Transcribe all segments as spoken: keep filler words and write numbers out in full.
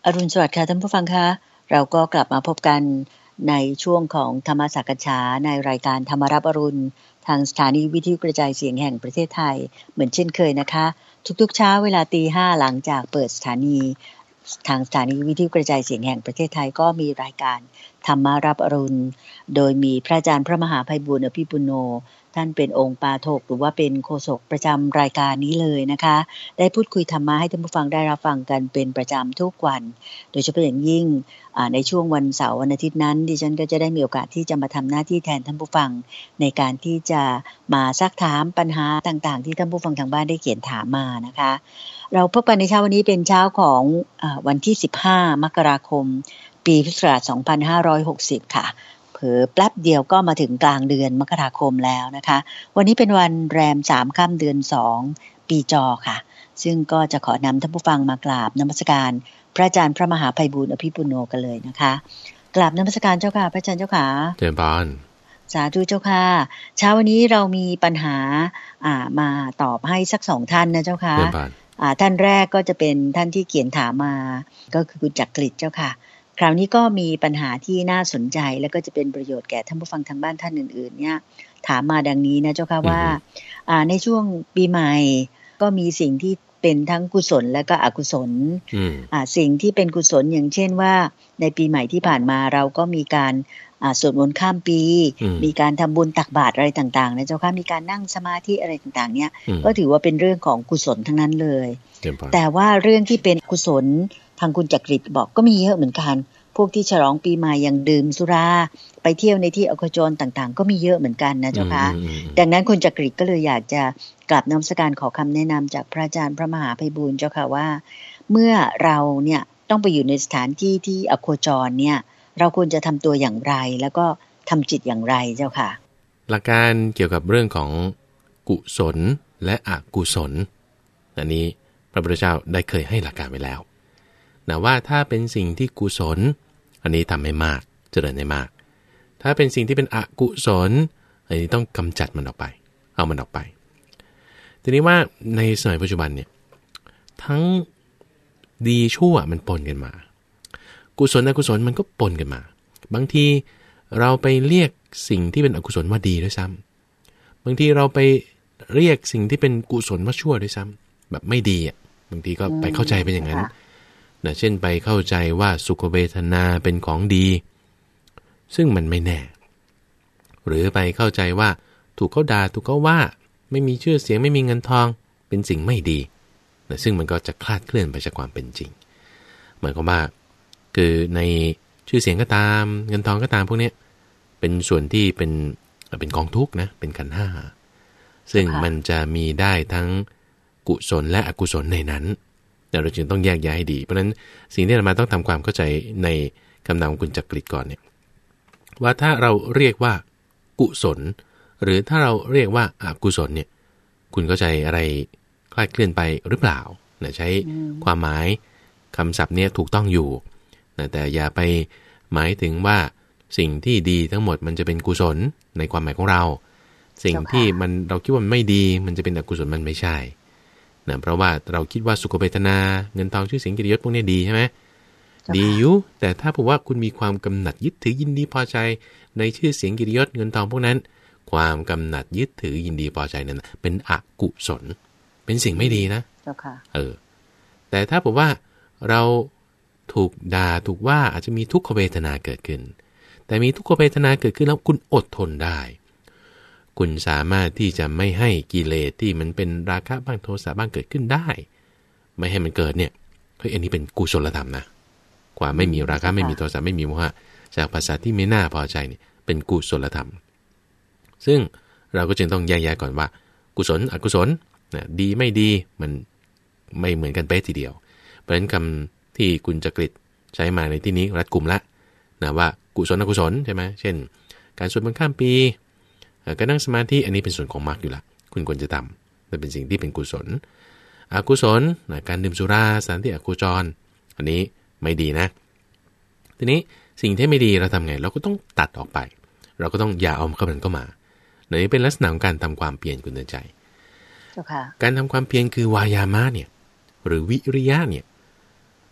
อรุณสวัสดิ์ค่ะท่านผู้ฟังคะเราก็กลับมาพบกันในช่วงของธรรมสักษาในรายการธรรมรับอรุณทางสถานีวิทยุกระจายเสียงแห่งประเทศไทยเหมือนเช่นเคยนะคะทุกๆเช้าเวลาตีห้าหลังจากเปิดสถานีทางสถานีวิทยุกระจายเสียงแห่งประเทศไทยก็มีรายการธรรมรับอรุณโดยมีพระอาจารย์พระมหาไพบูลย์อภิปุโนท่านเป็นองค์ปาฐกหรือว่าเป็นโฆษกประจำรายการนี้เลยนะคะได้พูดคุยธรรมะให้ท่านผู้ฟังได้รับฟังกันเป็นประจำทุกวันโดยเฉพาะอย่างยิ่งในช่วงวันเสาร์วันอาทิตย์นั้นดิฉันก็จะได้มีโอกาสที่จะมาทำหน้าที่แทนท่านผู้ฟังในการที่จะมาซักถามปัญหาต่างๆที่ท่านผู้ฟังทางบ้านได้เขียนถามมานะคะเราพบกันในเช้าวันนี้เป็นเช้าของวันที่สิบห้ามกราคมปีพุทธศักราชสองพันห้าร้อยหกสิบค่ะเผลอแป๊บเดียวก็มาถึงกลางเดือนมกราคมแล้วนะคะวันนี้เป็นวันแรมสามค่ำเดือนสองปีจอค่ะซึ่งก็จะขอนำท่านผู้ฟังมากราบนมัสการพระอาจารย์พระมหาไพบูลย์อภิปุโนกันเลยนะคะกราบนมัสการเจ้าค่ะพระอาจารย์เจ้าค่ะเจริญพรสาธุเจ้าค่ะเช้าวันนี้เรามีปัญหาอ่ามาตอบให้สักสองท่านนะเจ้าค่ะอ่าท่านแรกก็จะเป็นท่านที่เขียนถามมาก็คือคุณจักริดเจ้าค่ะคราวนี้ก็มีปัญหาที่น่าสนใจแล้วก็จะเป็นประโยชน์แก่ท่านผู้ฟังทางบ้านท่านอื่นๆเนี่ยถามมาดังนี้นะเจ้าค่ะว่าอ่าในช่วงปีใหม่ก็มีสิ่งที่เป็นทั้งกุศลและก็อกุศลอ่าสิ่งที่เป็นกุศลอย่างเช่นว่าในปีใหม่ที่ผ่านมาเราก็มีการอ่าสวดมนต์ข้ามปีมีการทำบุญตักบาตรอะไรต่างๆนะเจ้าค่ะมีการนั่งสมาธิอะไรต่างๆเนี่ยก็ถือว่าเป็นเรื่องของกุศลทั้งนั้นเลยแต่ว่าเรื่องที่เป็นกุศลทางคุณจักริดบอกก็มีเยอะเหมือนกันพวกที่ฉลองปีใหม่อย่างดื่มสุราไปเที่ยวในที่อโคจรต่างๆก็มีเยอะเหมือนกันนะเจ้าค่ะดังนั้นคุณจักริดก็เลยอยากจะกราบนมัสการขอคำแนะนำจากพระอาจารย์พระมหาไพบูลย์เจ้าค่ะว่าเมื่อเราเนี่ยต้องไปอยู่ในสถานที่ที่อโคจรเนี่ยเราควรจะทำตัวอย่างไรแล้วก็ทำจิตอย่างไรเจ้าค่ะหลักการเกี่ยวกับเรื่องของกุศลและอกุศลอันนี้พระพุทธเจ้าได้เคยให้หลักการไว้แล้วนะว่าถ้าเป็นสิ่งที่กุศลอันนี้ทำให้มากเจริญให้มากถ้าเป็นสิ่งที่เป็นอกุศลอันนี้ต้องกำจัดมันออกไปเอามันออกไปทีนี้ว่าในสมัยปัจจุบันเนี่ยทั้งดีชั่วมันปนกันมากุศลอกุศลมันก็ปนกันมาบางทีเราไปเรียกสิ่งที่เป็นอกุศลว่าดีด้วยซ้ำบางทีเราไปเรียกสิ่งที่เป็นกุศลว่าชั่วด้วยซ้ำแบบไม่ดีอ่ะบางทีก็ไปเข้าใจเป็นอย่างนั้นนะเช่นไปเข้าใจว่าสุขเวทนาเป็นของดีซึ่งมันไม่แน่หรือไปเข้าใจว่าถูกเขาด่าถูกเขาว่าไม่มีชื่อเสียงไม่มีเงินทองเป็นสิ่งไม่ดีนะซึ่งมันก็จะคลาดเคลื่อนไปจากความเป็นจริงหมายความว่าคือในชื่อเสียงก็ตามเงินทองก็ตามพวกนี้เป็นส่วนที่เป็นเป็นกองทุกข์นะเป็นขันธ์ห้าซึ่งมันจะมีได้ทั้งกุศลและอกุศลในนั้นแต่เราจึงต้องแยกแยะให้ดีเพราะฉะนั้นสิ่งที่เรามาต้องทำความเข้าใจในคำนามของคุณจักริดก่อนเนี่ยว่าถ้าเราเรียกว่ากุศลหรือถ้าเราเรียกว่าอกุศลเนี่ยคุณเข้าใจอะไรคลาดเคลื่อนไปหรือเปล่านะใช้ความหมายคำศัพท์เนี่ยถูกต้องอยู่นะแต่อย่าไปหมายถึงว่าสิ่งที่ดีทั้งหมดมันจะเป็นกุศลในความหมายของเราสิ่งที่มันเราคิดว่ามันไม่ดีมันจะเป็นอกุศลมันไม่ใช่นะเพราะว่าเราคิดว่าสุขเวทนาเงินทองชื่อเสียงเกียรติยศพวกนี้ดีใช่ไหมดีอยู่แต่ถ้าผมว่าคุณมีความกำหนัดยึดถือยินดีพอใจในชื่อเสียงเกียรติยศเงินทองพวกนั้นความกำหนัดยึดถือยินดีพอใจนั้นเป็นอกุศลเป็นสิ่งไม่ดีนะเออแต่ถ้าผมว่าเราถูกด่าถูกว่าอาจจะมีทุกขเวทนาเกิดขึ้นแต่มีทุกขเวทนาเกิดขึ้นแล้วคุณอดทนได้คุณสามารถที่จะไม่ให้กิเลสที่มันเป็นราคะบ้างโทสะบ้างเกิดขึ้นได้ไม่ให้มันเกิดเนี่ยเฮ้ยอันนี้เป็นกุศลธรรมนะความไม่มีราคะไม่มีโทสะไม่มีโมหะจากภาษาที่ไม่น่าพอใจเนี่ยเป็นกุศลธรรมซึ่งเราก็จึงต้องแยกแยะก่อนว่ากุศลอกุศลนะดีไม่ดีมันไม่เหมือนกันเป๊ะทีเดียวเพราะฉะนั้นคำที่คุณจักริดใช้มาในที่นี้รัดกุมละนะว่ากุศลอกุศลใช่ไหมเช่นการสวดมนต์ข้ามปีการนั่งสมาธิอันนี้เป็นส่วนของมรรคอยู่ละคุณควรจะทำแต่เป็นสิ่งที่เป็นกุศลอกุศลนะการดื่มสุราสถานที่อโคจรอันนี้ไม่ดีนะทีนี้สิ่งที่ไม่ดีเราทำไงเราก็ต้องตัดออกไปเราก็ต้องอย่าเอาเข้ามันเข้ามาอันนี้เป็นลักษณะของการทำความเพียรคุณเตือนใจการทำความเพียรคือวายามะเนี่ยหรือวิริยะเนี่ย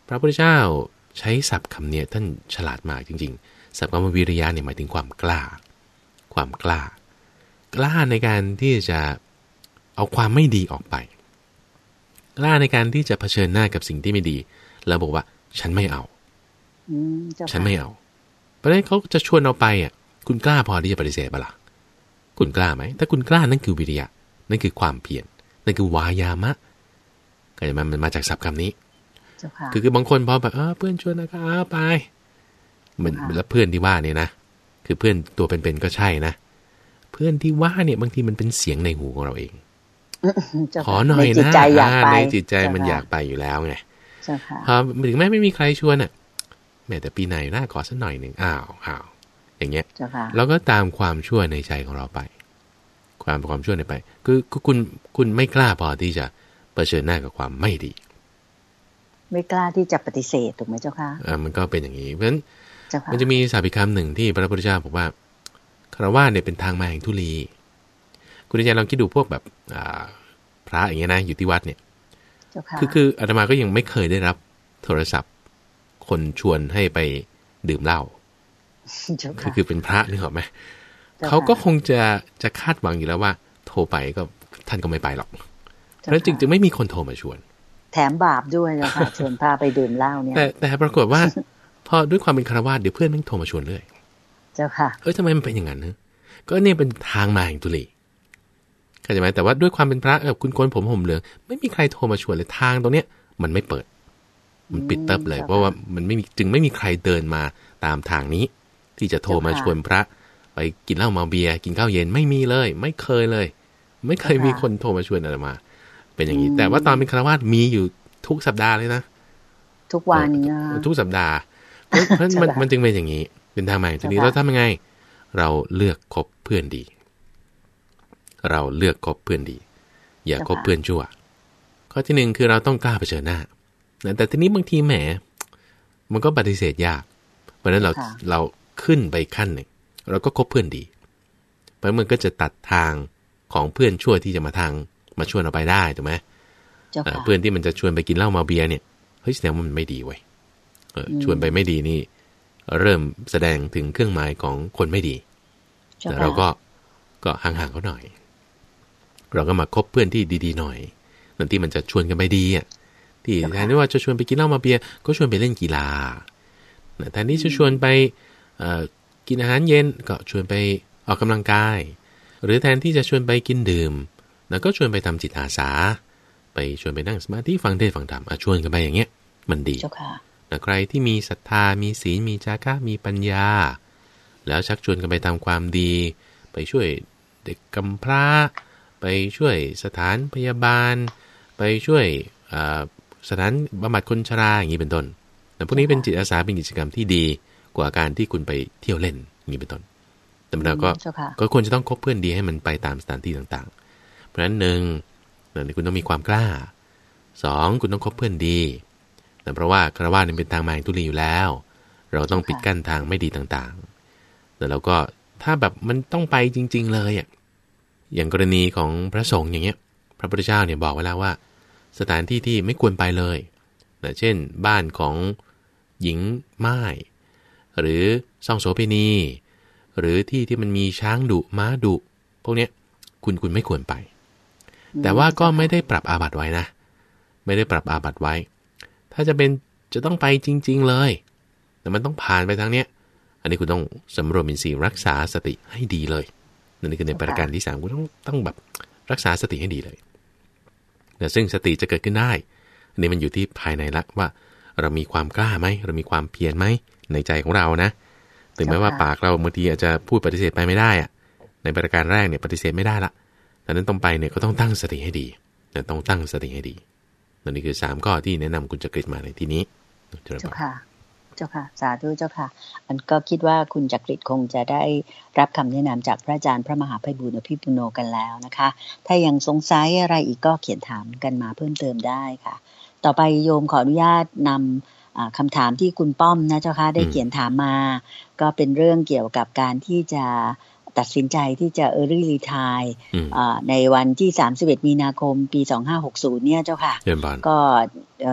พระพุทธเจ้าใช้ศัพท์คำนี้ท่านฉลาดมากจริงๆศัพท์คำว่าวิริยะเนี่ยหมายถึงความกล้าความกล้ากล้าในการที่จะเอาความไม่ดีออกไปกล้าในการที่จะเผชิญหน้ากับสิ่งที่ไม่ดีแล้วบอกว่าฉันไม่เอาฉันไม่เอาเพราะฉะนั้นเขาจะชวนเอาไปอ่ะคุณกล้าพอที่จะปฏิเสธปะล่ะคุณกล้าไหมถ้าคุณกล้านั่นคือวิริยะนั่นคือความเพียรนั่นคือวายามะก็จะมันมาจากศัพท์คำนี้คือคือบางคนพอแบบเออเพื่อนชวนนะก็เอาไปเหมือนแล้วเพื่อนที่ว่าเนี่ยนะคือเพื่อนตัวเป็นๆก็ใช่นะเพื่อนที่ว่าเนี่ยบางทีมันเป็นเสียงในหูของเราเองขอหน่อยนะในจิตใจมันอยากไปอยู่แล้วไงพอถึงแม้ไม่มีใครชวนอ่ะแม้แต่ปีไหนน่าขอสักหน่อยหนึ่งอ้าวอ้าวอย่างเงี้ยแล้วก็ตามความชั่วในใจของเราไปความความชั่วในไปคือคุณคุณไม่กล้าพอที่จะเผชิญหน้ากับความไม่ดีไม่กล้าที่จะปฏิเสธถูกไหมเจ้าค่ะอ่ามันก็เป็นอย่างนี้เพราะฉะนั้นมันจะมีศัพท์อีกคำหนึ่งที่พระพุทธเจ้าบอกว่าคฤหัสถ์เนี่ยเป็นทางมาแห่งทุลีคุณอาจารย์ลองคิดดูพวกแบบพระอย่างเงี้ยนะอยู่ที่วัดเนี่ยคือคืออาตมาก็ยังไม่เคยได้รับโทรศัพท์คนชวนให้ไปดื่มเหล้าคือคือเป็นพระนึกออกไหมเขาก็คงจะจะคาดหวังอยู่แล้วว่าโทรไปก็ท่านก็ไม่ไปหรอกเพราะฉะนั้นจึงจะไม่มีคนโทรมาชวนแถมบาปด้วยนะคะชวนพาไปดื่มเหล้าเนี่ยแต่แต่ปรากฏว่าพอด้วยความเป็นคฤหัสถ์เดี๋ยวเพื่อนแม่งโทรมาชวนเรื่อยเจ้าค่ะเอ้ยทำไมมันเป็นอย่างนั้นนะก็เนี่ยเป็นทางมาแห่งทุลีเข้าใจไหมแต่ว่าด้วยความเป็นพระแบบคุณโกนผมห่มเหลืองไม่มีใครโทรมาชวนเลยทางตรงเนี้ยมันไม่เปิดมันปิดเติบเลยเพราะว่ามันไม่มีจึงไม่มีใครเดินมาตามทางนี้ที่จะโทรมาชวนพระไปกินเหล้าเมาเบียร์กินข้าวเย็นไม่มีเลยไม่เคยเลยไม่เคยมีคนโทรมาชวนอะไรมาเป็นอย่างนี้แต่ว่าตอนเป็นคฤหัสถ์มีอยู่ทุกสัปดาห์เลยนะทุกวันนะทุกสัปดาห์เพราะเพราะมันมันจึงเป็นอย่างนี้เป็นทางใหม่ทีนี้เราทำยังไงเราเลือกคบเพื่อนดีเราเลือกคบเพื่อนดีอย่าคบเพื่อนชั่วข้อที่หนึ่งคือเราต้องกล้าเผชิญหน้าแต่ทีนี้บางทีแหมมันก็ปฏิเสธยากเพราะฉะนั้นเราเราขึ้นไปขั้นหนึ่งเราก็คบเพื่อนดีเพราะมันก็จะตัดทางของเพื่อนชั่วที่จะมาทางมาชวนเราไปได้ถูกไหมเพื่อนที่มันจะชวนไปกินเหล้าเมาเบียร์เนี่ยเฮ้ยแสดงว่ามันไม่ดีเว้ยชวนไปไม่ดีนี่เริ่มแสดงถึงเครื่องหมายของคนไม่ดีแต่เราก็ก็ห่างๆเขาหน่อยเราก็มาคบเพื่อนที่ดีๆหน่อยนั่นที่มันจะชวนกันไปดีอ่ะที่แทนที่ว่าจะชวนไปกินเหล้ามาเบียร์ก็ชวนไปเล่นกีฬาแทนที่จะชวนไปกินอาหารเย็นก็ชวนไปออกกำลังกายหรือแทนที่จะชวนไปกินดื่มแล้วก็ชวนไปทำจิตอาสาไปชวนไปนั่งสมาธิฟังเทศน์ฟังธรรมชวนกันไปอย่างเงี้ยมันดีแต่ใครที่มีศรัทธามีศีลมีจาคะมีปัญญาแล้วชักชวนกันไปทำความดีไปช่วยเด็กกำพร้าไปช่วยสถานพยาบาลไปช่วยสถานบำบัดคนชราอย่างนี้เป็นต้นแต่พวกนี้เป็นจิตอาสาเป็นกิจกรรมที่ดีกว่าการที่คุณไปเที่ยวเล่นอย่างนี้เป็นต้นแต่เราก็ก็ควรจะต้องคบเพื่อนดีให้มันไปตามสถานที่ต่างๆเพราะฉะนั้นหนึ่งคุณต้องมีความกล้าสองคุณต้องคบเพื่อนดีแต่เพราะว่าคฤหัสถ์นี่เป็นทางมาแห่งทุลีอยู่แล้วเราต้องปิดกั้นทางไม่ดีต่างๆแต่เราก็ถ้าแบบมันต้องไปจริงๆเลยอ่ะอย่างกรณีของพระสงฆ์อย่างเงี้ยพระพุทธเจ้าเนี่ยบอกไว้แล้วว่าสถานที่ที่ไม่ควรไปเลยนะเช่นบ้านของหญิงม่ายหรือซ่องโสเภณีหรือที่ที่มันมีช้างดุม้าดุพวกเนี้ยคุณคุณไม่ควรไปแต่ว่าก็ไม่ได้ปรับอาบัติไว้นะไม่ได้ปรับอาบัติไว้ถ้าจะเป็นจะต้องไปจริงๆเลยแต่มันต้องผ่านไปทางเนี้ยอันนี้คุณต้องสำรวมอินทรีย์รักษาสติให้ดีเลยนั่นคือในประการที่สามคุณต้องต้องแบบรักษาสติให้ดีเลยแต่ซึ่งสติจะเกิดขึ้นได้อันนี้มันอยู่ที่ภายในละว่าเรามีความกล้าไหมเรามีความเพียรไหมในใจของเรานะถึงแม้ว่าปากเราบางทีอาจจะพูดปฏิเสธไปไม่ได้อะในประการแรกเนี่ยปฏิเสธไม่ได้ละดังนั้นต้องไปเนี่ยก็ต้องตั้งสติให้ดีต้องตั้งสติให้ดีนั่นคือสามข้อที่แนะนำคุณจักริดมาในที่นี้เจ้าค่ะเจ้าค่ะสาธุเจ้าค่ะอันก็คิดว่าคุณจักริดคงจะได้รับคำแนะนำจากพระอาจารย์พระมหาไพบูลย์อภิปุโนกันแล้วนะคะถ้ายังสงสัยอะไรอีกก็เขียนถามกันมาเพิ่มเติมได้ค่ะต่อไปโยมขออนุญาตนำคำถามที่คุณป้อมนะเจ้าค่ะได้เขียนถามมาก็เป็นเรื่องเกี่ยวกับการที่จะตัดสินใจที่จะ early retire ในวันที่สามสิบเอ็ดมีนาคมปีสองพันห้าร้อยหกสิบเนี่ยเจ้าค่ะก็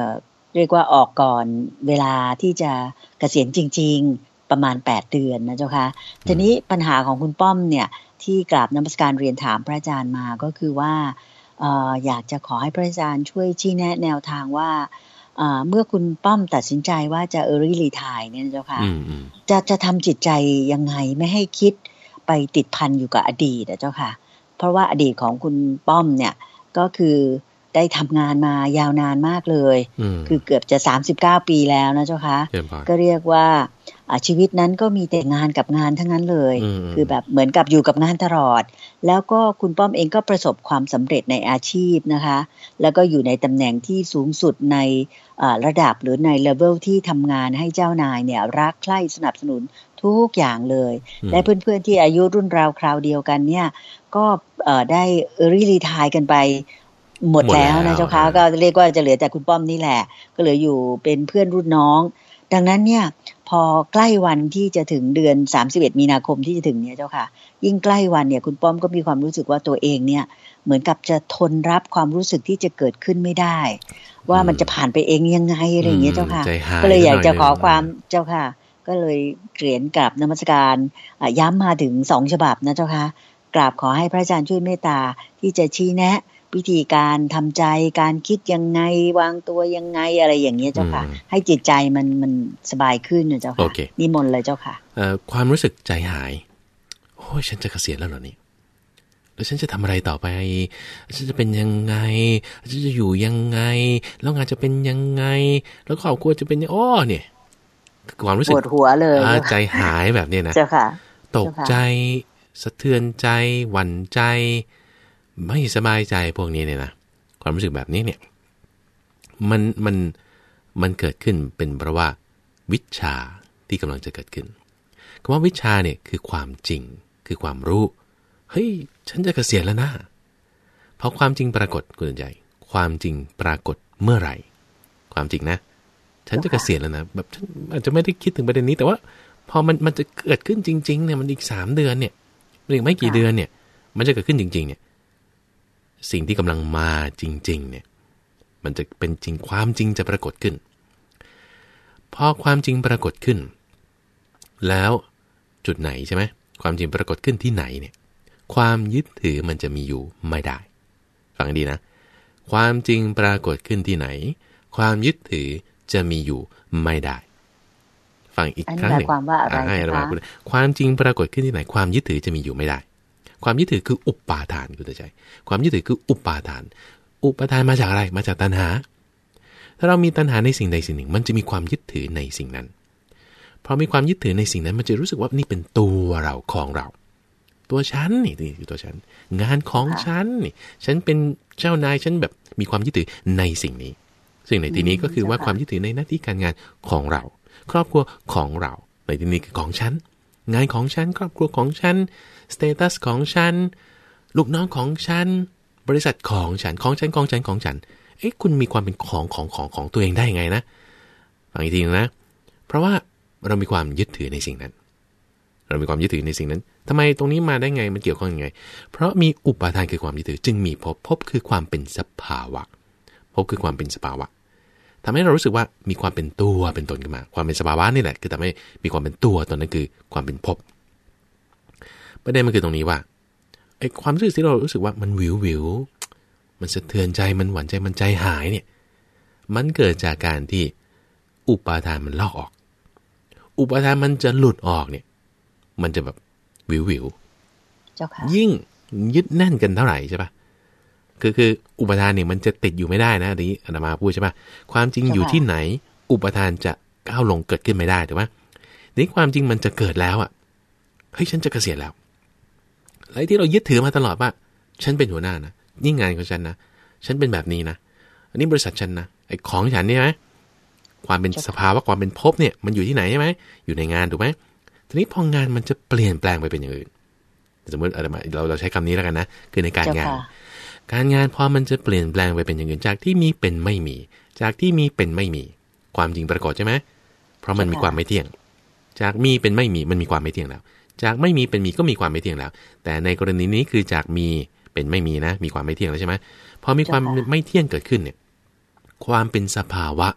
เรียกว่าออกก่อนเวลาที่จะเกษียณจริงๆประมาณแปดเดือนนะเจ้าค่ะทีนี้ปัญหาของคุณป้อมเนี่ยที่กราบนมัสการเรียนถามพระอาจารย์มาก็คือว่าเอ่ออยากจะขอให้พระอาจารย์ช่วยชี้แนะแนวทางว่าเอ่อเมื่อคุณป้อมตัดสินใจว่าจะ early retire เนี่ยนะเจ้าค่ะจะจะทำจิตใจยังไงไม่ให้คิดไปติดพันอยู่กับอดีตนะเจ้าค่ะเพราะว่าอดีตของคุณป้อมเนี่ยก็คือได้ทำงานมายาวนานมากเลยคือเกือบจะสามสิบเก้าปีแล้วนะเจ้าคะก็เรียกว่าชีวิตนั้นก็มีแต่งานกับงานทั้งนั้นเลยคือแบบเหมือนกับอยู่กับงานตลอดแล้วก็คุณป้อมเองก็ประสบความสำเร็จในอาชีพนะคะแล้วก็อยู่ในตำแหน่งที่สูงสุดในระดับหรือในเลเวลที่ทำงานให้เจ้านายเนี่ยรักใคร่สนับสนุนทุกอย่างเลยและเพื่อนๆที่อายุรุ่นราวคราวเดียวกันเนี่ยก็ได้early retireกันไปหมดแล้วนะเจ้าค่ะก็เรียกว่าจะเหลือแต่คุณป้อมนี่แหละก็เหลืออยู่เป็นเพื่อนรุ่นน้องดังนั้นเนี่ยพอใกล้วันที่จะถึงเดือนสามสิบเอ็ดมีนาคมที่จะถึงเนี่ยเจ้าค่ะยิ่งใกล้วันเนี่ยคุณป้อมก็มีความรู้สึกว่าตัวเองเนี่ยเหมือนกับจะทนรับความรู้สึกที่จะเกิดขึ้นไม่ได้ว่ามันจะผ่านไปเองยังไงอะไรอย่างเงี้ยเจ้าค่ะก็เลยอยากจะขอความเจ้าค่ะก็เลยเขียนกราบนมัสการย้ำมาถึงสองฉบับนะเจ้าค่ะกราบขอให้พระอาจารย์ช่วยเมตตาที่จะชี้แนะวิธีการทำใจการคิดยังไงวางตัวยังไงอะไรอย่างเงี้ยเจ้าค่ะให้จิตใจมันมันสบายขึ้นนะเจ้าค่ะนิมนต์เลยเจ้าค่ะเอ่อความรู้สึกใจหายโอ้ยฉันจะเกษียณแล้วเหรอนี่แล้วฉันจะทำอะไรต่อไปฉันจะเป็นยังไงฉันจะอยู่ยังไงแล้วงานจะเป็นยังไงแล้วครอบครัวจะเป็นยังอ้อเนี่ยความรู้สึกปวดหัวเลยใจหายแบบเนี้ยนะเจ้าค่ะตกใจสะเทือนใจหวั่นใจไม่สบายใจพวกนี้เนี่ยนะความรู้สึกแบบนี้เนี่ยมันมันมันเกิดขึ้นเป็นเพราะว่าวิชชาที่กำลังจะเกิดขึ้นคำว่าวิชชาเนี่ยคือความจริงคือความรู้เฮ้ยฉันจะเกษียณแล้วนะพอความจริงปรากฏคุณใจความจริงปรากฏเมื่อไหร่ความจริงนะฉันจะเกษียณแล้วนะแบบฉันอาจจะไม่ได้คิดถึงประเด็นนี้แต่ว่าพอมันมันจะเกิดขึ้นจริงๆเนี่ยมันอีกสามเดือนเนี่ยหรือไม่กี่เดือนเนี่ยมันจะเกิดขึ้นจริงๆเนี่ยสิ่งที่กำลังมาจริงๆเนี่ยมันจะเป็นจริงความจริงจะปรากฏขึ้นพอความจริงปรากฏขึ้นแล้วจุดไหนใช่ไหมความจริงปรากฏขึ้นที่ไหนเนี่ยความยึดถือมันจะมีอยู่ไม่ได้ฟังดีนะความจริงปรากฏขึ้นที่ไหนความยึดถือจะมีอยู่ไม่ได้ฟังอีกครั้งหนึ่งความว่าอะไรคะความจริงปรากฏขึ้นที่ไหนความยึดถือจะมีอยู่ไม่ได้ความยึดถือคืออุปาทานคุณใจความยึดถือคืออุปาทานอุปาทานมาจากอะไรมาจากตัณหาถ้าเรามีตัณหาในสิ่งใดสิ่งหนึ่งมันจะมีความยึดถือในสิ่งนั้นพอมีความยึดถือในสิ่งนั้นมันจะรู้สึกว่านี่เป็นตัวเราของเราตัวฉันนี่นี่คือตัวฉันงานของฉันนี่ฉันเป็นเจ้านายฉันแบบมีความยึดถือในสิ่งนี้ซึ่งในที่นี้ก็คือว่าความยึดถือในหน้าที่การงานของเราครอบครัวของเราในที่นี้คือของฉันงานของฉันครอบครัวของฉันสเตตัสของฉันลูกน้องของฉันบริษัทของฉันของฉันของฉันของฉันเอ๊ะคุณมีความเป็นของของของของตัวเองได้ยังไงนะฟังอีกทีนะเพราะว่าเรามีความยึดถือในสิ่งนั้นเรามีความยึดถือในสิ่งนั้นทำไมตรงนี้มาได้ไงมันเกี่ยวข้องยังไงเพราะมีอุปาทานคือความยึดถือจึงมีภพภพคือความเป็นสภาวะภพคือความเป็นสภาวะทำให้เรารู้สึกว่ามีความเป็นตัวเป็นตนขึ้นมาความเป็นสภาวะนี่แหละคือทำให้มีความเป็นตัวตนนั้นคือความเป็นภพประเด็นมันคือตรงนี้ว่าไอ้ความรู้สึกที่เรารู้สึกว่ามันวิววิวมันสะเทือนใจมันหวั่นใจมันใจหายเนี่ยมันเกิดจากการที่อุปาทานมันลอกออกอุปาทานมันจะหลุดออกเนี่ยมันจะแบบวิววิวยิ่งยึดแน่นกันเท่าไหร่ใช่ปะคือคืออุปทานเนี่ยมันจะติดอยู่ไม่ได้นะอันนี้อาตมาพูดใช่ปะความจริงอยู่ที่ไหนอุปทานจะก้าวลงเกิดขึ้นไม่ได้ถูกไหมนี่ความจริงมันจะเกิดแล้วอ่ะเฮ้ยฉันจะเกษียณแล้วอะไรที่เรายึดถือมาตลอดว่าฉันเป็นหัวหน้านะนี่งานของฉันนะฉันเป็นแบบนี้นะอันนี้บริษัทฉันนะไอ้ของฉันเนี่ยไหมความเป็นสภาวะความเป็นภพเนี่ยมันอยู่ที่ไหนใช่ไหมอยู่ในงานถูกไหมทีนี้พองานมันจะเปลี่ยนแปลงไปเป็นอย่างอื่นสมมติอาตมาเราเราใช้คำนี้แล้วกันนะคือในการงานการงานพอมันจะเปลี่ยนแปลงไปเป็นอย่างอื่นจากที่มีเป็นไม่มีจากที่มีเป็นไม่มีความจริงปรากฏใช่ไหมเพราะมันมีความไม่เที่ยงจากมีเป็นไม่มีมันมีความไม่เที่ยงแล้วจากไม่มีเป็นมีก็มีความไม่เที่ยงแล้วแต่ในกรณีนี้คือจากมีเป็นไม่มีนะมีความไม่เที่ยงแล้วใช่ไหมพอมีความไม่เที่ยงเกิดขึ้นเนี่ยความเป็นสภาวะ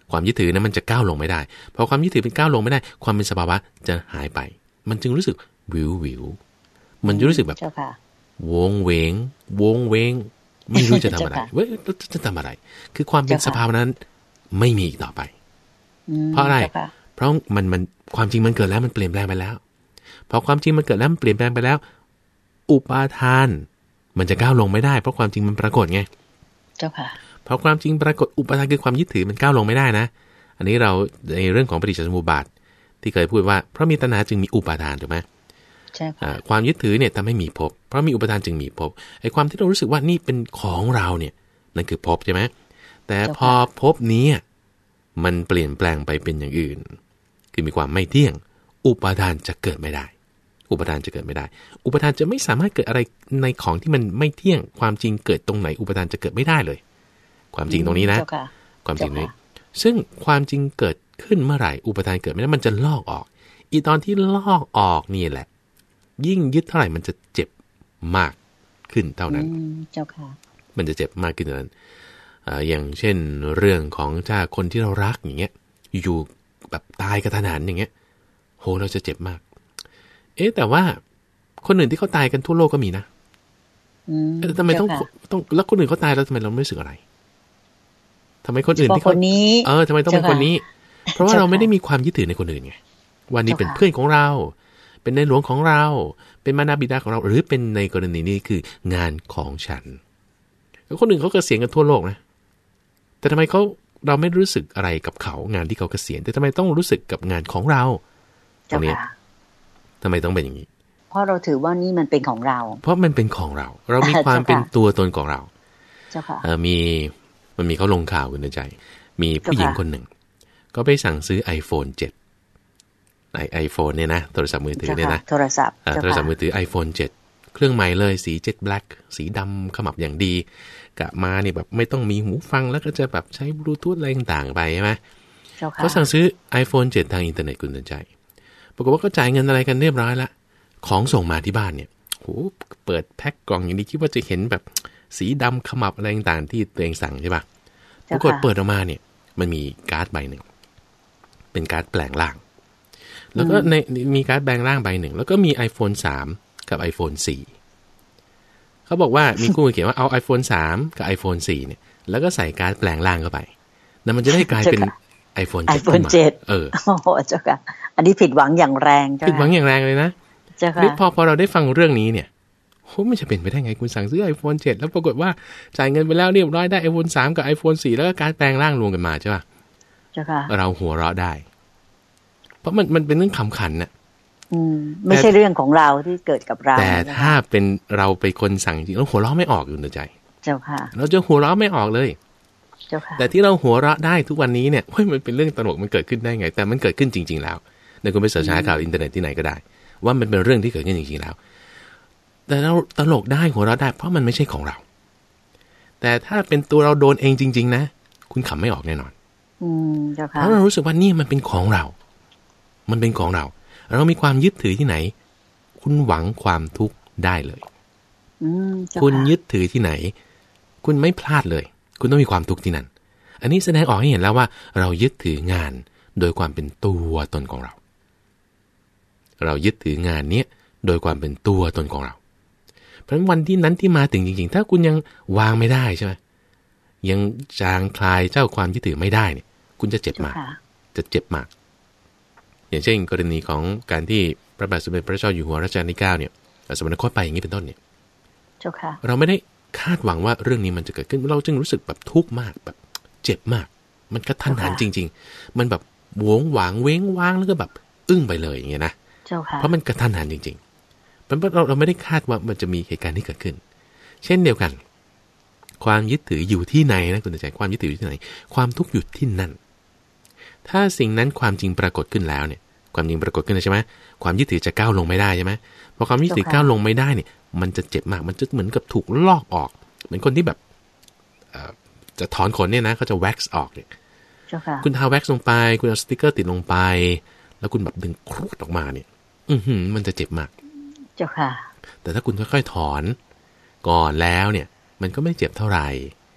ความยึดถือนั้นมันจะก้าวลงไม่ได้พอความยึดถือเป็นก้าวลงไม่ได้ความเป็นสภาวะจะหายไปมันจึงรู้สึกวิววิวมันจะรู้สึกแบบวงเวงวงเวงไม่รู้จะทำอะไรเว้ยจะทำอะไรคือความเป็นสภาวะนั้นไม่มีอีกต่อไปเพราะอะไรเพราะมันมันความจริงมันเกิดแล้วมันเปลี่ยนแปลงไปแล้วพอความจริงมันเกิดแล้วมันเปลี่ยนแปลงไปแล้วอุปาทานมันจะก้าวลงไม่ได้เพราะความจริงมันปรากฏไงเจ้าค่ะเพราะความจริงปรากฏอุปาทานคือความยึดถือมันก้าวลงไม่ได้นะอันนี้เราในเรื่องของปฏิจจสมุปบาทที่เคยพูดว่าเพราะมีตัณหาจึงมีอุปาทานถูกไหมใช่ค่ะความยึดถือเนี่ยทำให้มีภพเพราะมีอุปาทานจึงมีภพไอ้ความที่เรารู้สึกว่านี่เป็นของเราเนี่ยนั่นคือภพใช่ไหมแต่พอภพนี้มันเปลี่ยนแปลงไปเป็นอย่างอื่นคือมีความไม่เที่ยงอุปาทานจะเกิดไม่ได้อุปาทานจะเกิดไม่ได้อุปาทานจะไม่สามารถเกิดอะไรในของที่มันไม่เที่ยงความจริงเกิดตรงไหนอุปาทานจะเกิดไม่ได้เลยความจริงตรงนี้นะความจริงนี้ซึ่งความจริงเกิดขึ้นเมื่อไหร่อุปาทานเกิดไม่ได้มันจะลอกออกอีตอนที่ลอกออกนี่แหละยิ่งยึดเท่าไหร่มันจะเจ็บมากขึ้นเท่านั้นเจ้าค่ะมันจะเจ็บมากขึ้นเท่านั้นอย่างเช่นเรื่องของถ้าคนที่เรารักอย่างเงี้ยอยู่แบบตายกระทันหันอย่างเงี้ยโหเราจะเจ็บมากเอ๊ะแต่ว่าคนอื่นที่เขาตายกันทั่วโลกก็มีนะแต่ทำไมต้องต้องแล้วคนอื่นเขาตายแล้วทำไมเราไม่รู้สึกอะไรทำไมคนอื่นที่เขาเออทำไมต้องเป็นคนนี้เพราะว่าเราไม่ได้มีความยึดถือในคนอื่นไงว่านี่เป็นเพื่อนของเราเป็นในหลวงของเราเป็นมารดาบิดาของเราหรือเป็นในกรณีนี้คืองานของฉันแล้วคนอื่นเขาเกษียณกันทั่วโลกนะแต่ทำไมเขาเราไม่รู้สึกอะไรกับเขางานที่เขาเกษียณแต่ทำไมต้องรู้สึกกับงานของเราตรงนี้ทำไมต้องเป็นอย่างนี้เพราะเราถือว่านี่มันเป็นของเราเพราะมันเป็นของเราเรามีความเป็นตัวตนของเราเจ้าค่ะมีมันมีเขาลงข่าวกันในใจมีผู้หญิงคนหนึ่งก็ไปสั่งซื้อ ไอโฟน เซเว่น ไอไอโฟนเนี่ยนะโทรศัพท์มือถือเนี่ยนะโทรศัพท์โทรศัพท์มือถือ ไอโฟน เซเว่น เครื่องใหม่เลยสีเจ็ตแบล็คสีดำขมับอย่างดีกะมาเนี่ยแบบไม่ต้องมีหูฟังแล้วก็จะแบบใช้บลูทูธอะไรต่างๆไปใช่ไหมเขาสั่งซื้อ ไอโฟน เซเว่น ทางอินเทอร์เน็ตคุณใจปรากฏว่าก็จ่ายเงินอะไรกันเรียบร้อยละของส่งมาที่บ้านเนี่ยโหเปิดแพ็คกล่องอย่างนี้คิดว่าจะเห็นแบบสีดำขมับอะไรต่างๆที่ตัวเองสั่งใช่ป่ะปรากฏเปิดออกมาเนี่ยมันมีการ์ดใบหนึ่งเป็นการ์ดแปลงร่างแล้วก็ในมีการ์ดแปลงร่างใบหนึ่งแล้วก็มี ไอโฟน สาม กับ ไอโฟน สี่เขาบอกว่ามีคู่มือเขียนว่าเอา ไอโฟน สาม กับ ไอโฟน สี่เนี่ยแล้วก็ใส่การ์ดแปลงร่างเข้าไปแล้วมันจะได้กลายเป็น ไอโฟน เซเว่น เออโอ้โหเจ้าค่ะอันนี้ผิดหวังอย่างแรงผิดหวังอย่างแรงเลยนะเจ้าค่ะพอพอเราได้ฟังเรื่องนี้เนี่ยโหมันจะเป็นไปได้ไงคุณสั่งซื้อ ไอโฟน เซเว่น แล้วปรากฏว่าจ่ายเงินไปแล้วเรียบร้อยได้ ไอโฟน สาม กับ ไอโฟน สี่ แล้วก็การ์ดแปลงร่างรวมกันมาใช่ป่ะเจ้าค่ะเราหัวเราะได้เพราะมันมันเป็นเรื่องขำขันน่ะอืมไม่ใช่เรื่องของเราที่เกิดกับเราแต่ถ้าเป็นเราไปคนสั่งจริงแล้วหัวเราะไม่ออกอยู่ในใจเจ้าค่ะเราจะหัวเราะไม่ออกเลยเจ้าค่ะแต่ที่เราหัวเราะได้ทุกวันนี้เนี่ยเฮ้ยมันเป็นเรื่องตลกมันเกิดขึ้นได้ไงแต่มันเกิดขึ้นจริงๆแล้วในคุณไปเสิร์ชหาข่าวอินเทอร์เน็ตที่ไหนก็ได้ว่ามันเป็นเรื่องที่เกิดขึ้นจริงๆแล้วแต่เราตลกได้หัวเราะได้เพราะมันไม่ใช่ของเราแต่ถ้าเป็นตัวเราโดนเองจริงๆนะคุณขำไม่ออกแน่นอนอืมเจ้าค่ะเพราะเรารู้สึกว่านี่มันเป็นของเรามันเป็นของเราเรามีความยึดถือที่ไหนคุณหวังความทุกข์ได้เลยคุณยึดถือที่ไหนคุณไม่พลาดเลยคุณต้องมีความทุกข์ที่นั่นอันนี้แสดงออกให้เห็นแล้วว่าเรายึดถืองานโดยความเป็นตัวตนของเราเรายึดถืองานนี้โดยความเป็นตัวตนของเราเพราะฉะนั้นวันที่นั้นที่มาถึงจริงๆถ้าคุณยังวางไม่ได้ใช่ไหมยังจางคลายเจ้าความยึดถือไม่ได้เนี่ยคุณจะเจ็บมากจะเจ็บมากอย่างเช่นกรณีของการที่พระบาทสมเด็จพระเจ้าอยู่หัวรัชกาลที่เก้าเนี่ยสวรรคตไปอย่างนี้เป็นต้นเนี่ยเราไม่ได้คาดหวังว่าเรื่องนี้มันจะเกิดขึ้นเราจึงรู้สึกแบบทุกข์มากแบบเจ็บมากมันกระทันหันจริงๆมันแบบหวงหวางเว้งว้างแล้วก็แบบอึ้งไปเลยอย่างเงี้ยนะเพราะมันกระทันหันจริงๆเพราะเราเราไม่ได้คาดว่ามันจะมีเหตุการณ์ที่เกิดขึ้นเช่นเดียวกันความยึดถืออยู่ที่ไหนนะคุณใจความยึดถืออยู่ที่ไหนความทุกข์อยู่ที่นั่นถ้าสิ่งนั้นความจริงปรากฏขึ้นแล้วเนี่ยความจริงปรากฏขึ้นใช่ไหมความยึดถือจะก้าวลงไม่ได้ใช่ไหมพอความยึดถือก้าวลงไม่ได้เนี่ยมันจะเจ็บมากมันจะเหมือนกับถูกลอกออกเหมือนคนที่แบบจะถอนขนเนี่ยนะเขาจะแว็กซ์ออกเนี่ยคุณทาแว็กซ์ลงไปคุณเอาสติ๊กเกอร์ติดลงไปแล้วคุณแบบดึงครูดออกมาเนี่ยอือหือมันจะเจ็บมากเจ้าค่ะแต่ถ้าคุณค่อยๆถอนก่อนแล้วเนี่ยมันก็ไม่เจ็บเท่าไหร่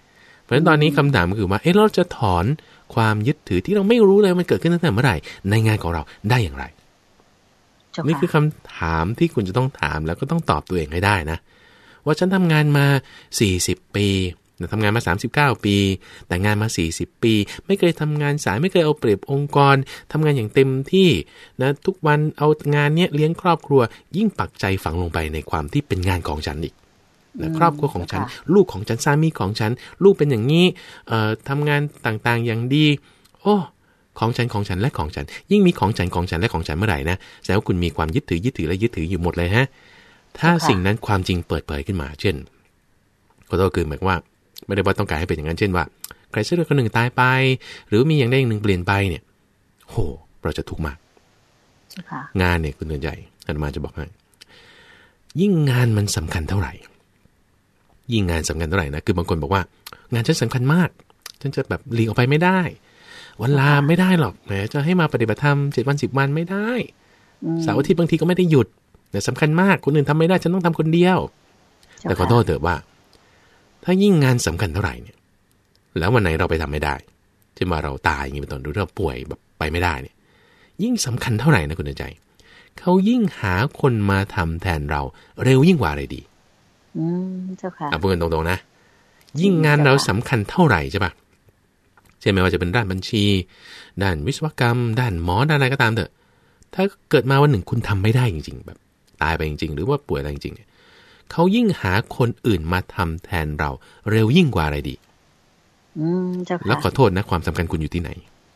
เพราะฉะนั้นตอนนี้คำถามก็คือว่าเอ๊ะเราจะถอนความยึดถือที่เราไม่รู้เลยมันเกิดขึ้นตั้งแต่เมื่อไหร่ในงานของเราได้อย่างไรนี่คือคำถามที่คุณจะต้องถามแล้วก็ต้องตอบตัวเองให้ได้นะว่าฉันทำงานมาสี่สิบปีทำงานมาสามสิบเก้าปีแต่งงานมาสี่สิบปีไม่เคยทำงานสายไม่เคยเอาเปรียบองค์กรทำงานอย่างเต็มที่นะทุกวันเอางานเนี้ยเลี้ยงครอบครัวยิ่งปักใจฝังลงไปในความที่เป็นงานของฉันอีกนะครอบครัวของฉันลูกของฉันสามีของฉันลูกเป็นอย่างนี้เอ่อทำงานต่างๆอย่างดีโอ้ของฉันของฉันและของฉันยิ่งมีของฉันของฉันและของฉันเมื่อไหร่นะแสดงว่าคุณมีความยึดถือยึดถือและยึดถืออยู่หมดเลยฮะถ้าสิ่งนั้นความจริงเปิดเผยขึ้นมาเช่นก็คือหมายว่าไม่ได้ว่าต้องการให้เป็นอย่างนั้นเช่นว่าใครสักคนหนึ่งตายไปหรือมีอย่างใดอย่างหนึ่งเปลี่ยนไปเนี่ยโหเราจะทุกข์มากงานเนี่ยคุณเตือนใจอาตมาจะบอกให้ยิ่งงานมันสำคัญเท่าไหร่ยิ่งงานสำคัญเท่าไหร่นะคือบางคนบอกว่างานฉันสำคัญมากฉันจะแบบหลีกออกไปไม่ได้วันลาไม่ได้หรอกแหมจะให้มาปฏิบัติธรรมเจ็ดวันสิบวันไม่ได้เสาร์อาทิตย์บางทีก็ไม่ได้หยุดแต่สำคัญมากคนอื่นทำไม่ได้ฉันต้องทำคนเดียวแต่ขอโทษเถอะว่าถ้ายิ่งงานสำคัญเท่าไหร่เนี่ยแล้ววันไหนเราไปทำไม่ได้เช่นว่าเราตายอย่างนี้เป็นต้นหรือเราป่วยแบบไปไม่ได้เนี่ยยิ่งสำคัญเท่าไหร่นะคุณใจเขายิ่งหาคนมาทำแทนเราเร็วยิ่งกว่าอะไรดีอืมเจ้าค่ะพูดกันตรงๆนะยิ่งงานเราสำคัญเท่าไหร่ใช่ปะใช่ไหมว่าจะเป็นด้านบัญชีด้านวิศวกรรมด้านหมอด้านอะไรก็ตามเถอะถ้าเกิดมาวันหนึ่งคุณทำไม่ได้จริงๆแบบตายไปจริงๆหรือว่าป่วยอะไรจริงๆเขายิ่งหาคนอื่นมาทำแทนเราเร็วยิ่งกว่าอะไรดีอืมเจ้าค่ะแล้วขอโทษนะความสำคัญคุณอยู่ที่ไหน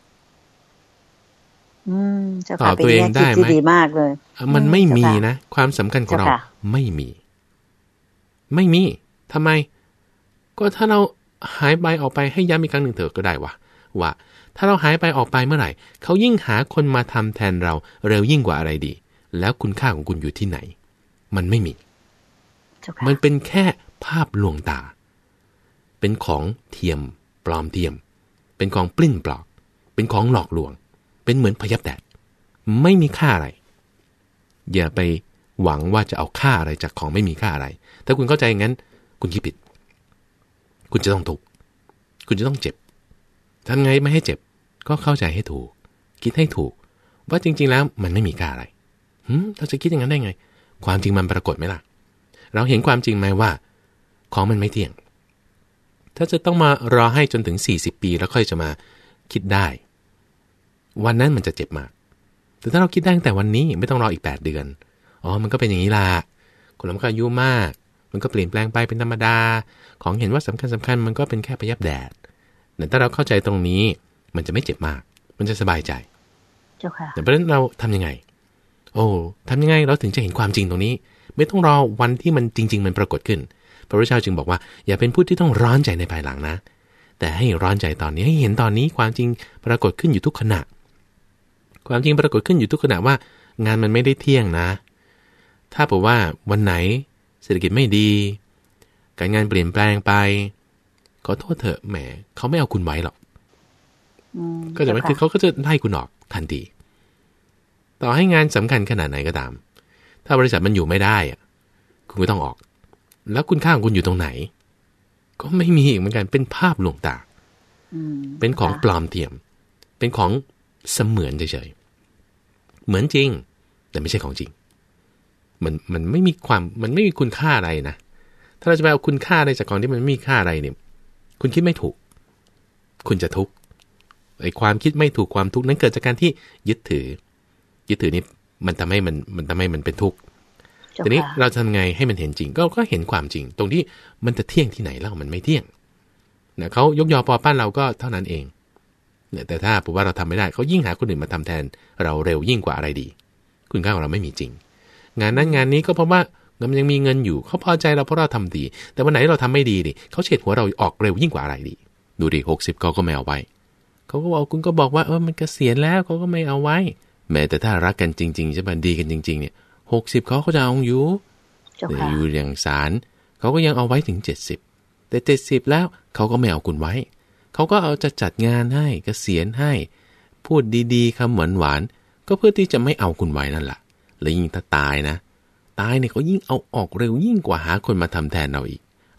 อืมเจ้าค่ะตอบตัวเองได้ไหมดีมากเลยมันไม่มีนะความสำคัญของเราไม่มีไม่มีทำไมก็ถ้าเราหายไปออกไปให้ย้ำอีกครั้งหนึ่งเถอะก็ได้วะว่าถ้าเราหายไปออกไปเมื่อไหร่เขายิ่งหาคนมาทำแทนเราเร็วยิ่งกว่าอะไรดีแล้วคุณค่าของคุณอยู่ที่ไหนมันไม่มีมันเป็นแค่ภาพลวงตาเป็นของเทียมปลอมเทียมเป็นของปลิ้นปลอกเป็นของหลอกลวงเป็นเหมือนพยับแดดไม่มีค่าอะไรอย่าไปหวังว่าจะเอาค่าอะไรจากของไม่มีค่าอะไรถ้าคุณเข้าใจงั้นคุณคิดผิดคุณจะต้องทุกข์คุณจะต้องเจ็บทำไงไม่ให้เจ็บก็เข้าใจให้ถูกคิดให้ถูกว่าจริงๆแล้วมันไม่มีค่าอะไรหืมเราจะคิดอย่างนั้นได้ไงความจริงมันปรากฏไหมล่ะเราเห็นความจริงไหมว่าของมันไม่เที่ยงถ้าจะต้องมารอให้จนถึงสี่สิบปีแล้วค่อยจะมาคิดได้วันนั้นมันจะเจ็บมากแต่ถ้าเราคิดได้ตั้งแต่วันนี้ไม่ต้องรออีกแปดเดือนอ๋อมันก็เป็นอย่างนี้ล่ะคนเราก็อายุมากมันก็เปลี่ยนแปลงไปเป็นธรรมดาของเห็นว่าสำคัญสำคัญมันก็เป็นแค่พยับแดดแต่ถ้าเราเข้าใจตรงนี้มันจะไม่เจ็บมากมันจะสบายใจเจ้าค่ะแต่เพราะฉะนั้นเราทำยังไงโอ้ทำยังไงเราถึงจะเห็นความจริงตรงนี้ไม่ต้องรอวันที่มันจริงๆมันปรากฏขึ้นพระพุทธเจ้าจึงบอกว่าอย่าเป็นผู้ที่ต้องร้อนใจในภายหลังนะแต่ให้ร้อนใจตอนนี้ให้เห็นตอนนี้ความจริงปรากฏขึ้นอยู่ทุกขณะความจริงปรากฏขึ้นอยู่ทุกขณะว่างานมันไม่ได้เที่ยงนะถ้าบอกว่าวันไหนเศรษฐกิจไม่ดีการงานเปลี่ยนแปลงไปขอโทษเถอะแหมเขาไม่เอาคุณไว้หรอกก็จะไม่คือเขาก็จะไล่คุณออกทันทีต่อให้งานสำคัญขนาดไหนก็ตามถ้าบริษัทมันอยู่ไม่ได้อะคุณก็ต้องออกแล้วคุณค่าของคุณอยู่ตรงไหนก็ไม่มีอีกเหมือนกันเป็นภาพลวงตาเป็นของปลอมเทียมเป็นของเสมือนเฉยๆเหมือนจริงแต่ไม่ใช่ของจริงมันมันไม่มีความมันไม่มีคุณค่าอะไรนะถ้าเราจะไปเอาคุณค่าอะไรจากของที่มันไม่มีค่าอะไรเนี่ยคุณคิดไม่ถูกคุณจะทุกข์ไอ้ความคิดไม่ถูกความทุกข์นั้นเกิดจากการที่ยึดถือยึดถือนี่มันทำให้มันมันทำให้มันเป็นทุกข์ทีนี้เราทำไงให้มันเห็นจริงก็ก็เห็นความจริงตรงที่มันจะเที่ยงที่ไหนแล้วมันไม่เที่ยงนะเขายกยอปอปั้นเราก็เท่านั้นเองเนี่ยแต่ถ้าผมว่าเราทำไม่ได้เขายิ่งหาคนอื่นมาทำแทนเราเร็วยิ่งกว่าอะไรดีคุณค่าของเราไม่มีจริงงานนั้นงานนี้ก็เพราะว่ามันยังมีเงินอยู่เขาพอใจเราเพราะเราทำดีแต่วันไหนเราทำไม่ดีดิเขาเฉดหัวเราออกเร็วยิ่งกว่าอะไรดีดูดิหกสิบเขาก็ไม่เอาไว้เขาก็บอกคุณก็บอกว่าเออมันเกษียณแล้วเขาก็ไม่เอาไว้แม้แต่ถ้ารักกันจริงๆใช่ป่ะดีกันจริงๆเนี่ยหกสิบเขาก็จะเอาอยู่แต่อยู่อย่างศาลเขาก็ยังเอาไว้ถึงเจ็ดสิบแต่เจ็ดสิบแล้วเขาก็ไม่เอาคุณไว้เขาก็เอาจะจัดงานให้เกษียณให้พูดดีๆคำหวานๆก็เพื่อที่จะไม่เอาคุณไว้นั่นแหละแล้วยิ่งถ้าตายนะตายเนี่ยเขายิ่งเอาออกเร็วยิ่งกว่าหาคนมาทำแทนเราอีก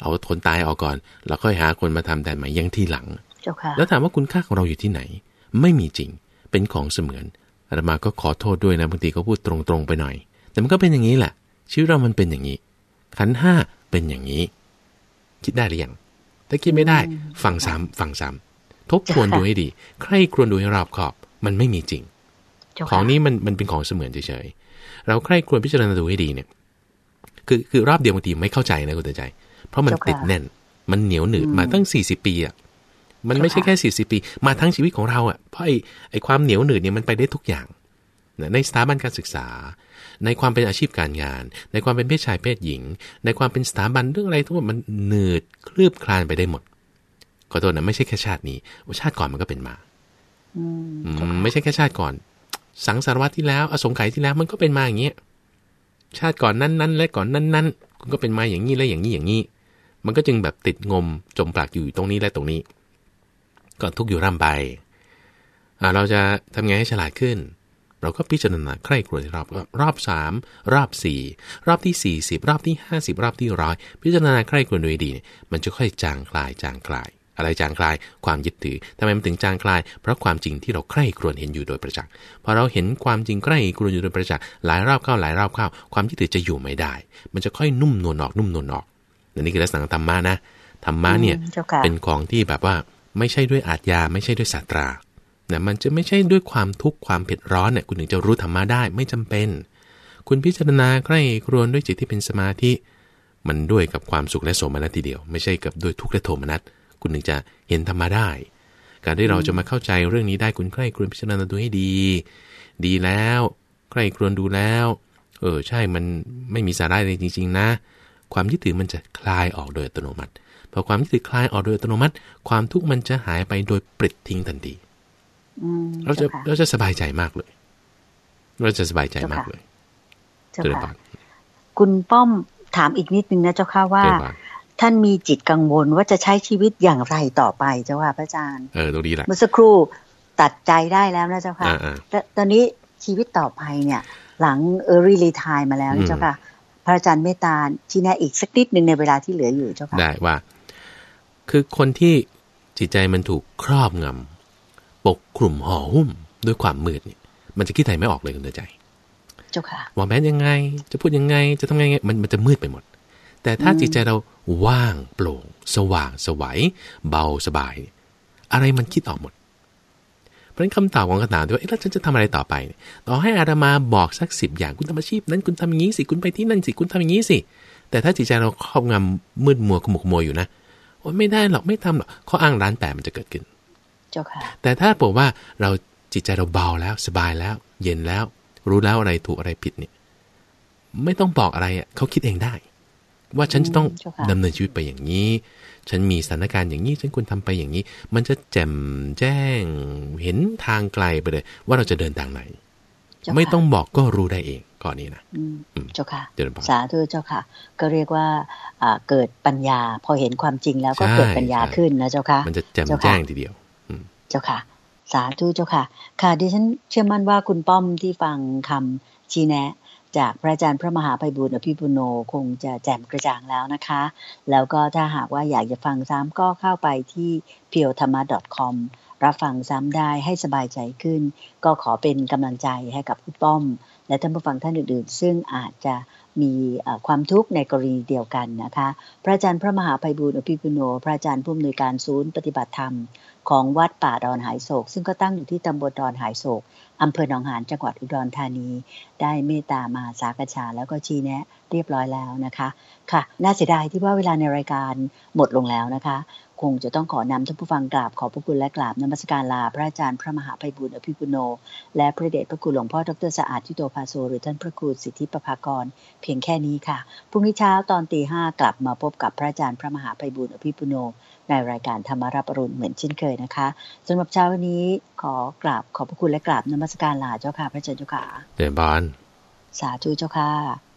เอาคนตายออกก่อนแล้วค่อยหาคนมาทำแทนใหม่ยังทีหลังแล้วถามว่าคุณค่าของเราอยู่ที่ไหนไม่มีจริงเป็นของเสมือนอาตมาก็ขอโทษด้วยนะบางทีก็พูดตรงๆไปหน่อยแต่มันก็เป็นอย่างนี้แหละชีวิตเรามันเป็นอย่างนี้ขันธ์ห้าเป็นอย่างนี้คิดได้หรือยังถ้าคิดไม่ได้ฟังซ้ำฟังซ้ำทบทวนดูให้ดีใคร่ครวญดูให้รอบคอบมันไม่มีจริงของนี้มันมันเป็นของเสมือนเฉยๆเราใคร่ครวญพิจารณาดูให้ดีเนี่ยคือคือรอบเดียวบางทีไม่เข้าใจนะคุณใจเพราะมันติดแน่นมันเหนียวหนืดมาตั้งสี่สิบปีอ่ะมันไม่ใช่แค่สี่สิบปีมาทั้งชีวิตของเราอ่ะเพราะไอ้ไอ้ความเหนียวหนืดเนี่ยมันไปได้ทุกอย่างในสถาบันการศึกษาในความเป็นอาชีพการงานในความเป็นเพศชายเพศหญิงในความเป็นสถาบันเรื่องอะไรทั้งหมดมันหนืดคลืบคลานไปได้หมดขอโทษนะไม่ใช่แค่ชาตินี้ชาติก่อนมันก็เป็นมาไม่ใช่แค่ชาติก่อนสังสารวัฏที่แล้วอสงไขยที่แล้วมันก็เป็นมาอย่างเงี้ยชาติก่อนนั้นๆและก่อนนั้นๆคุณก็เป็นมาอย่างนี้และอย่างนี้อย่างนี้มันก็จึงแบบติดงมจมปลักอยู่ตรงนี้และตรงนี้ก็ทุกข์อยู่ร่ำไปเราจะทำไงให้ฉลาดขึ้นเราก็พิจารณาใคร่ครวญรอบรอบสามรอบสี่รอบที่สี่สิบรอบที่ห้าสิบรอบที่ร้อยพิจารณาใคร่ครวญโดยดีเนี่ยมันจะค่อยจางคลายจางคลายอะไรจางคลายความยึดถือทำไมมันถึงจางคลายเพราะความจริงที่เราใคร่ครวญเห็นอยู่โดยประจักษ์พอเราเห็นความจริงใคร่ครวญอยู่โดยประจักษ์หลายรอบเข้าหลายรอบเข้าความยึดถือจะอยู่ไม่ได้มันจะค่อยนุ่มนวลออกนุ่มนวลออกนี่คือลักษณะธรรมะนะธรรมะเนี่ยเป็นของที่แบบว่าไม่ใช่ด้วยอาทยาไม่ใช่ด้วยศาสตรานะมันจะไม่ใช่ด้วยความทุกข์ความเผ็ดร้อนเนี่ยคุณถึงจะรู้ธรรมะได้ไม่จำเป็นคุณพิจารณาใคร่ครวญด้วยจิตที่เป็นสมาธิมันด้วยกับความสุขและโสมนัสทีเดียวไม่ใช่กับด้วยทุกข์และโทมนัสคุณถึงจะเห็นธรรมะได้การที่เราจะมาเข้าใจเรื่องนี้ได้คุณใคร่ครวญพิจารณาดูให้ดีดีแล้วใคร่ครวญดูแล้วเออใช่มันไม่มีสาระเลยจริงๆนะความยึดถือมันจะคลายออกโดยอัตโนมัติพอความยึดถือคลายออกโดยอัตโนมัติความทุกข์มันจะหายไปโดยปลิดทิ้งทันทีเราจะเราจะสบายใจมากเลยเราจะสบายใจมากเลยเจ้าค่ะคุณป้อมถามอีกนิดนึงนะเจ้าค่ะว่าท่านมีจิตกังวลว่าจะใช้ชีวิตอย่างไรต่อไปเจ้าค่ะพระอาจารย์เออตรงนี้แหละเมื่อสักครู่ตัดใจได้แล้วนะเจ้าค่ะแต่ตอนนี้ชีวิตต่อไปเนี่ยหลัง early retire มาแล้วเจ้าค่ะพระอาจารย์เมตตาชี้แนะอีกสักนิดนึงในเวลาที่เหลืออยู่เจ้าค่ะได้ว่าคือคนที่จิตใจมันถูกครอบงำปกคลุมห่อหุ้มด้วยความมืดเนี่ยมันจะคิดอะไรไม่ออกเลยคุณใจเจ้าค่ะวางแผนยังไงจะพูดยังไงจะทำยังไงมันมันจะมืดไปหมดแต่ถ้าจิตใจเราว่างโปร่งสว่างสวัยเบาสบายอะไรมันคิดออกหมดเพราะฉะนั้นคำตอบของคำถามที่ว่าเอ๊ะแล้วฉันจะทำอะไรต่อไปต่อให้อาตมาบอกสักสิบอย่างคุณทำอาชีพนั้นคุณทำอย่างนี้สิคุณไปที่นั่นสิคุณทำอย่างนี้สิแต่ถ้าจิตใจเราครอบงำมืดมัวขมุกขมัวอยู่นะโอ้ไม่ได้หรอกไม่ทำหรอกข้ออ้างร้านแปดมันจะเกิดขึ้นเจ้าค่ะแต่ถ้าบอกว่าเราจิตใจเราเบาแล้วสบายแล้วเย็นแล้วรู้แล้วอะไรถูกอะไรผิดเนี่ยไม่ต้องบอกอะไรอ่ะเขาคิดเองได้ว่าฉันจะต้องดำเนินชีวิตไปอย่างนี้ฉันมีสถานการณ์อย่างนี้ฉันควรทำไปอย่างนี้มันจะแจ่มแจ้งเห็นทางไกลไปเลยว่าเราจะเดินทางไหนไม่ต้องบอกก็รู้ได้เองก่อนนี้นะเจ้าค่ะสาธุเจ้าค่ะก็เรียกว่าเกิดปัญญาพอเห็นความจริงแล้วก็เกิดปัญญาขึ้นนะเจ้าค่ะมันจะแจ่มแจ้งทีเดียวเจ้าค่ะสาธุเจ้าค่ะค่ะดิฉันเชื่อมั่นว่าคุณป้อมที่ฟังคำชี้แนะจากพระอาจารย์พระมหาไพบูลย์อภิปุโนคงจะแจ่มกระจ่างแล้วนะคะแล้วก็ถ้าหากว่าอยากจะฟังซ้ำก็เข้าไปที่ เพียวธรรมะ ดอท คอม รับฟังซ้ำได้ให้สบายใจขึ้นก็ขอเป็นกำลังใจให้กับคุณป้อมและท่านผู้ฟังท่านอื่นๆซึ่งอาจจะมีความทุกข์ในกรณีเดียวกันนะคะพระอาจารย์พระมหาไพบูลย์อภิปุโนพระอาจารย์ผู้อำนวยการศูนย์ปฏิบัติธรรมของวัดป่าดอนหายโศกซึ่งก็ตั้งอยู่ที่ตำบลดอนหายโศกอำเภอหนองหานจังหวัดอุดรธานีได้เมตตามาสากฉาแล้วก็ชี้แนะเรียบร้อยแล้วนะคะค่ะน่าเสียดายที่ว่าเวลาในรายการหมดลงแล้วนะคะคงจะต้องขอนำท่านผู้ฟังกราบขอบพระคุณและกราบนมัสการลาพระอาจารย์พระมหาไพบูลย์อภิปุโนและพระเดชพระคุณหลวงพ่อดร.สะอาดทิโตภาโซหรือท่านพระครูสิทธิประภากรเพียงแค่นี้ค่ะพรุ่งนี้เช้าตอนตีห้ากลับมาพบกับพระอาจารย์พระมหาไพบูลย์อภิปุโนในรายการธรรมรับอรุณเหมือนเช่นเคยนะคะสำหรับเช้าวันนี้ขอกราบขอบพระคุณและกราบนมัสการลาเจ้าค่ะพระอาจารย์เจ้าค่ะเดบานสาธุเจ้าค่ะ